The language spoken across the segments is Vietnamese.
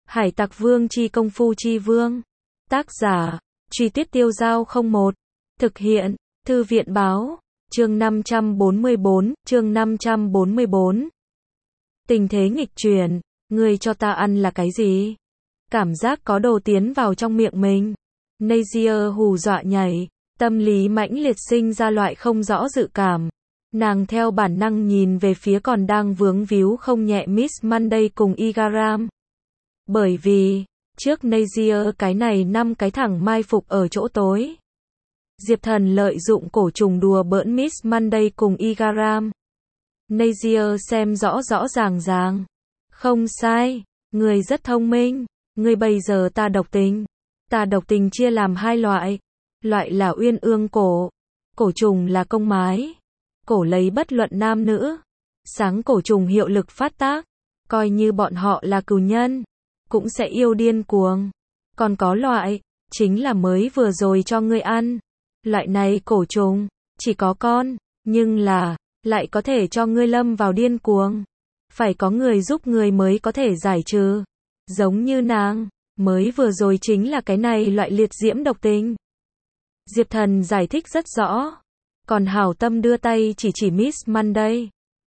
Hải Tặc Vương chi công phu chi vương. Tác giả, Truy Tuyết Tiêu Giao 01. Thực hiện, Thư viện báo, chương 544. Tình thế nghịch chuyển, ngươi cho ta ăn là cái gì? Cảm giác có đồ tiến vào trong miệng mình. Nazier hù dọa nhảy, tâm lý mãnh liệt sinh ra loại không rõ dự cảm. Nàng theo bản năng nhìn về phía còn đang vướng víu không nhẹ Miss Monday cùng Igaram. Bởi vì, trước Nazier cái này 5 cái thẳng mai phục ở chỗ tối. Diệp Thần lợi dụng cổ trùng đùa bỡn Miss Monday cùng Igaram. Nazier xem rõ rõ ràng. Không sai, người rất thông minh. Người bây giờ ta độc tình. Ta độc tình chia làm 2 loại. Loại là uyên ương cổ. Cổ trùng là công mái. Cổ lấy bất luận nam nữ. Sáng cổ trùng hiệu lực phát tác. Coi như bọn họ là cừu nhân. Cũng sẽ yêu điên cuồng. Còn có loại, chính là mới vừa rồi cho ngươi ăn. Loại này cổ trùng, chỉ có con, nhưng là, lại có thể cho ngươi lâm vào điên cuồng. Phải có người giúp người mới có thể giải trừ. Giống như nàng, mới vừa rồi chính là cái này loại liệt diễm độc tình. Diệp Thần giải thích rất rõ. Còn hảo tâm đưa tay chỉ Miss Monday.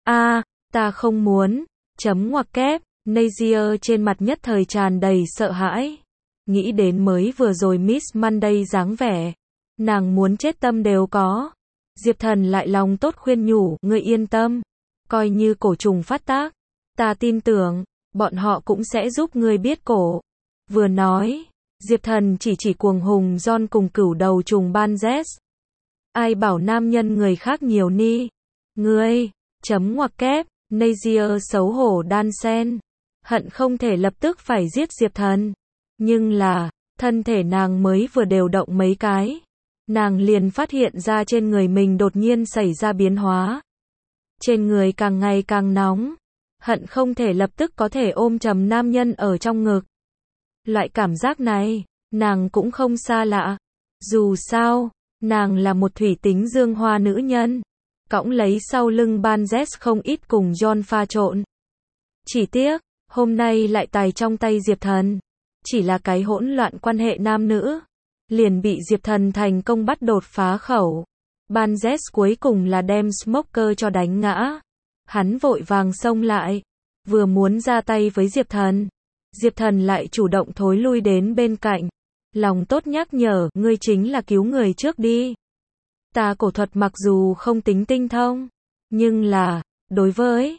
Ta không muốn. Chấm ngoặc kép. Nazier trên mặt nhất thời tràn đầy sợ hãi. Nghĩ đến mới vừa rồi Miss Monday dáng vẻ. Nàng muốn chết tâm đều có. Diệp Thần lại lòng tốt khuyên nhủ, ngươi yên tâm. Coi như cổ trùng phát tác. Ta tin tưởng, bọn họ cũng sẽ giúp ngươi biết cổ. Vừa nói, Diệp Thần chỉ cuồng hùng John cùng cửu đầu trùng Banzes. Ai bảo nam nhân người khác nhiều ni. Ngươi, chấm ngoặc kép, Nazier xấu hổ đan sen. Hận không thể lập tức phải giết Diệp Thần. Nhưng là, thân thể nàng mới vừa đều động mấy cái. Nàng liền phát hiện ra trên người mình đột nhiên xảy ra biến hóa. Trên người càng ngày càng nóng. Hận không thể lập tức có thể ôm chầm nam nhân ở trong ngực. Loại cảm giác này, nàng cũng không xa lạ. Dù sao, nàng là một thủy tính dương hoa nữ nhân. Cõng lấy sau lưng Banzes không ít cùng John pha trộn. Chỉ tiếc, hôm nay lại tài trong tay Diệp Thần. Chỉ là cái hỗn loạn quan hệ nam nữ. Liền bị Diệp Thần thành công bắt đột phá khẩu. Banzes cuối cùng là đem Smoker cho đánh ngã. Hắn vội vàng xông lại. Vừa muốn ra tay với Diệp Thần. Diệp Thần lại chủ động thối lui đến bên cạnh. Lòng tốt nhắc nhở, ngươi chính là cứu người trước đi. Ta cổ thuật mặc dù không tính tinh thông. Nhưng là, đối với,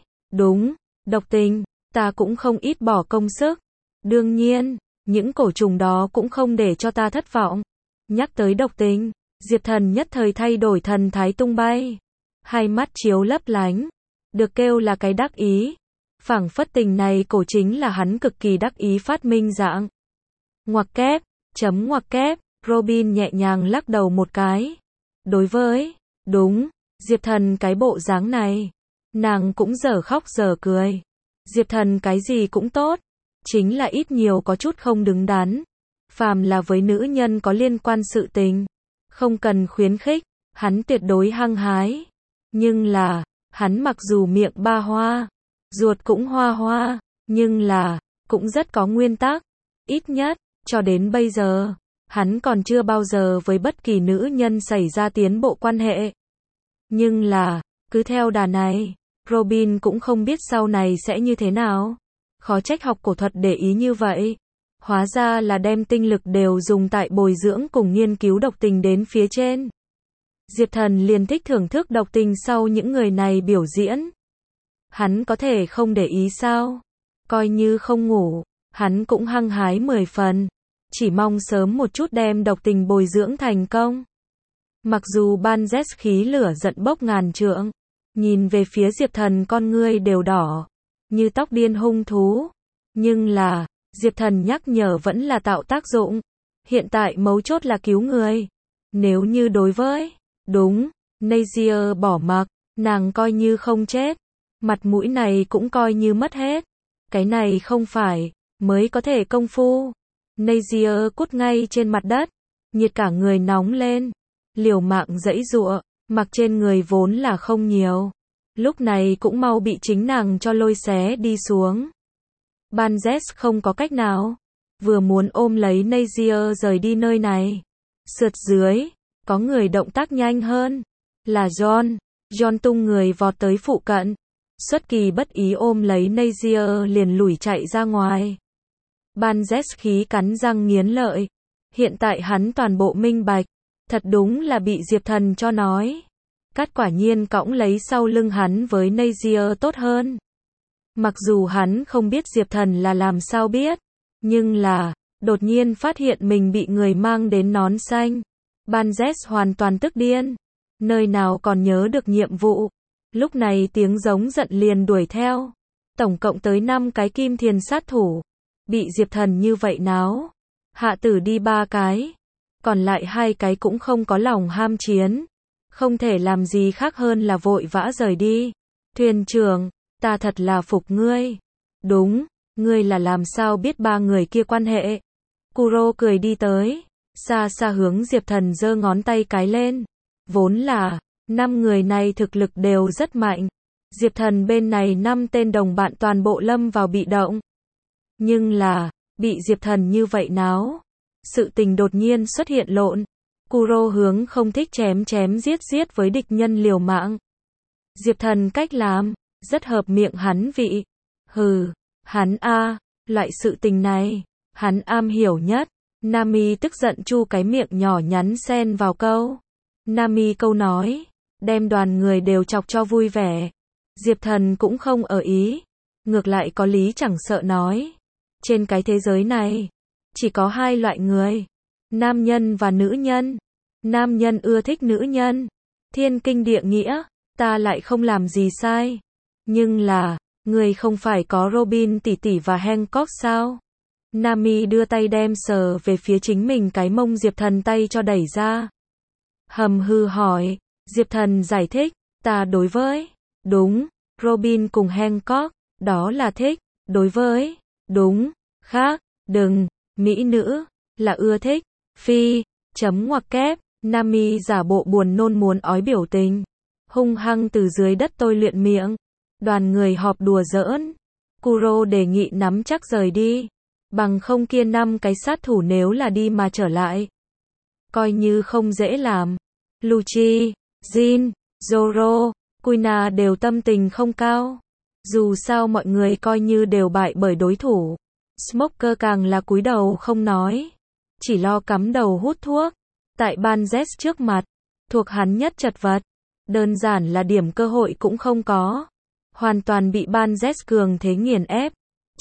độc tình, ta cũng không ít bỏ công sức. Đương nhiên, những cổ trùng đó cũng không để cho ta thất vọng. Nhắc tới độc tình, Diệp Thần nhất thời thay đổi thần thái tung bay. Hai mắt chiếu lấp lánh. Được kêu là cái đắc ý. Phảng phất tình này cổ chính là hắn cực kỳ đắc ý phát minh dạng. Ngoặc kép, chấm ngoặc kép, Robin nhẹ nhàng lắc đầu một cái. Đối với, Diệp Thần cái bộ dáng này. Nàng cũng dở khóc dở cười. Diệp Thần cái gì cũng tốt. Chính là ít nhiều có chút không đứng đắn. Phàm là với nữ nhân có liên quan sự tình. Không cần khuyến khích, hắn tuyệt đối hăng hái. Nhưng là, hắn mặc dù miệng ba hoa, ruột cũng hoa, nhưng là, cũng rất có nguyên tắc. Ít nhất, cho đến bây giờ, hắn còn chưa bao giờ với bất kỳ nữ nhân xảy ra tiến bộ quan hệ. Nhưng là, cứ theo đà này, Robin cũng không biết sau này sẽ như thế nào. Khó trách học cổ thuật để ý như vậy. Hóa ra là đem tinh lực đều dùng tại bồi dưỡng cùng nghiên cứu độc tình đến phía trên. Diệp Thần liền thích thưởng thức độc tình sau những người này biểu diễn. Hắn có thể không để ý sao? Coi như không ngủ, hắn cũng hăng hái 10 phần. Chỉ mong sớm một chút đem độc tình bồi dưỡng thành công. Mặc dù Banzes khí lửa giận bốc ngàn trượng. Nhìn về phía Diệp Thần con ngươi đều đỏ. Như tóc điên hung thú. Nhưng là, Diệp Thần nhắc nhở vẫn là tạo tác dụng. Hiện tại mấu chốt là cứu người. Nếu như đối với, Nazier bỏ mặc, nàng coi như không chết. Mặt mũi này cũng coi như mất hết. Cái này không phải, mới có thể công phu. Nazier cút ngay trên mặt đất. Nhiệt cả người nóng lên. Liều mạng giãy giụa, mặc trên người vốn là không nhiều. Lúc này cũng mau bị chính nàng cho lôi xé đi xuống. Banzes không có cách nào. Vừa muốn ôm lấy Nazier rời đi nơi này. Sượt dưới, có người động tác nhanh hơn. Là John. John tung người vọt tới phụ cận. Xuất kỳ bất ý ôm lấy Nazier liền lủi chạy ra ngoài. Banzes khí cắn răng nghiến lợi. Hiện tại hắn toàn bộ minh bạch. Thật đúng là bị Diệp Thần cho nói. Cát quả nhiên cõng lấy sau lưng hắn với Nazier tốt hơn. Mặc dù hắn không biết Diệp Thần là làm sao biết. Nhưng là, đột nhiên phát hiện mình bị người mang đến nón xanh. Banzes hoàn toàn tức điên. Nơi nào còn nhớ được nhiệm vụ. Lúc này tiếng giống giận liền đuổi theo. Tổng cộng tới 5 cái kim thiền sát thủ. Bị Diệp Thần như vậy náo. Hạ tử đi 3 cái. Còn lại 2 cái cũng không có lòng ham chiến. Không thể làm gì khác hơn là vội vã rời đi. Thuyền trưởng, ta thật là phục ngươi. Đúng, ngươi là làm sao biết 3 người kia quan hệ. Kuro cười đi tới. Xa xa hướng Diệp Thần giơ ngón tay cái lên. Vốn là 5 người này thực lực đều rất mạnh. Diệp Thần bên này 5 tên đồng bạn toàn bộ lâm vào bị động. Nhưng là, bị Diệp Thần như vậy náo. Sự tình đột nhiên xuất hiện lộn. Kuro hướng không thích chém giết với địch nhân liều mạng. Diệp Thần cách làm, rất hợp miệng hắn vị. Hừ, hắn loại sự tình này, hắn am hiểu nhất. Nami tức giận chu cái miệng nhỏ nhắn xen vào câu. Nami câu nói, đem đoàn người đều chọc cho vui vẻ. Diệp Thần cũng không ở ý. Ngược lại có lý chẳng sợ nói. Trên cái thế giới này, chỉ có 2 loại người. Nam nhân và nữ nhân. Nam nhân ưa thích nữ nhân. Thiên kinh địa nghĩa, ta lại không làm gì sai. Nhưng là, người không phải có Robin tỷ tỷ và Hancock sao? Nami đưa tay đem sờ về phía chính mình cái mông Diệp Thần tay cho đẩy ra. Hầm hư hỏi, Diệp Thần giải thích, ta đối với, đúng, Robin cùng Hancock, đó là thích, đối với, đúng, khác, đừng, mỹ nữ, là ưa thích, phi, chấm ngoặc kép, Nami giả bộ buồn nôn muốn ói biểu tình, hung hăng từ dưới đất tôi luyện miệng, đoàn người họp đùa giỡn, Kuro đề nghị nắm chắc rời đi, bằng không kia 5 cái sát thủ nếu là đi mà trở lại, coi như không dễ làm. Lucci, Jin, Zoro, Kuina đều tâm tình không cao. Dù sao mọi người coi như đều bại bởi đối thủ. Smoker càng là cúi đầu không nói. Chỉ lo cắm đầu hút thuốc. Tại Banzes trước mặt, thuộc hắn nhất chật vật. Đơn giản là điểm cơ hội cũng không có. Hoàn toàn bị Banzes cường thế nghiền ép.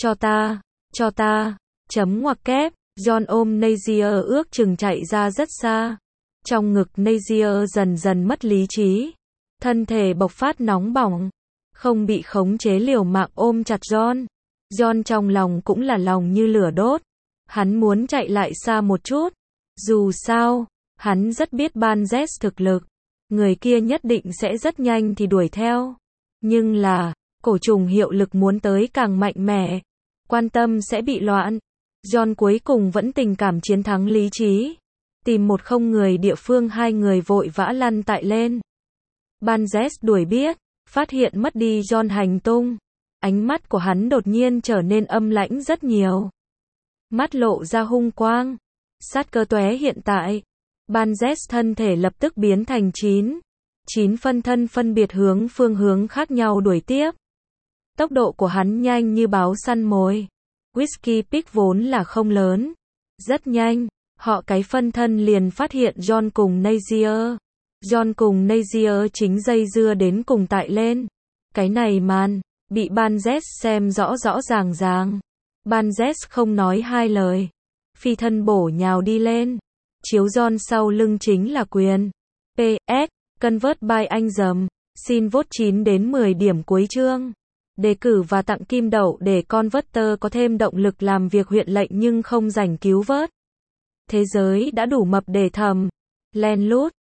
Cho ta, chấm ngoặc kép. John ôm Nazier ước chừng chạy ra rất xa. Trong ngực Nazier dần dần mất lý trí. Thân thể bộc phát nóng bỏng. Không bị khống chế liều mạng ôm chặt John. John trong lòng cũng là lòng như lửa đốt. Hắn muốn chạy lại xa một chút. Dù sao, hắn rất biết Banzes thực lực. Người kia nhất định sẽ rất nhanh thì đuổi theo. Nhưng là, cổ trùng hiệu lực muốn tới càng mạnh mẽ. Quan tâm sẽ bị loạn. John cuối cùng vẫn tình cảm chiến thắng lý trí. Tìm một không người địa phương 2 người vội vã lăn tại lên. Banzes đuổi biết, phát hiện mất đi John hành tung. Ánh mắt của hắn đột nhiên trở nên âm lãnh rất nhiều. Mắt lộ ra hung quang. Sát cơ tóe hiện tại. Banzes thân thể lập tức biến thành 9 phân thân phân biệt phương hướng khác nhau đuổi tiếp. Tốc độ của hắn nhanh như báo săn mồi. Whiskey Peak vốn là không lớn. Rất nhanh, họ cái phân thân liền phát hiện John cùng Nazier. John cùng Nazier chính dây dưa đến cùng tại lên. Cái này màn, bị Banzes xem rõ ràng. Banzes không nói 2 lời. Phi thân bổ nhào đi lên. Chiếu John sau lưng chính là quyền. PS, convert by anh dầm. Xin vote 9 đến 10 điểm cuối chương. Đề cử và tặng kim đậu để Converter có thêm động lực làm việc huyện lệnh nhưng không rảnh cứu vớt. Thế giới đã đủ mập để thầm. Len lút.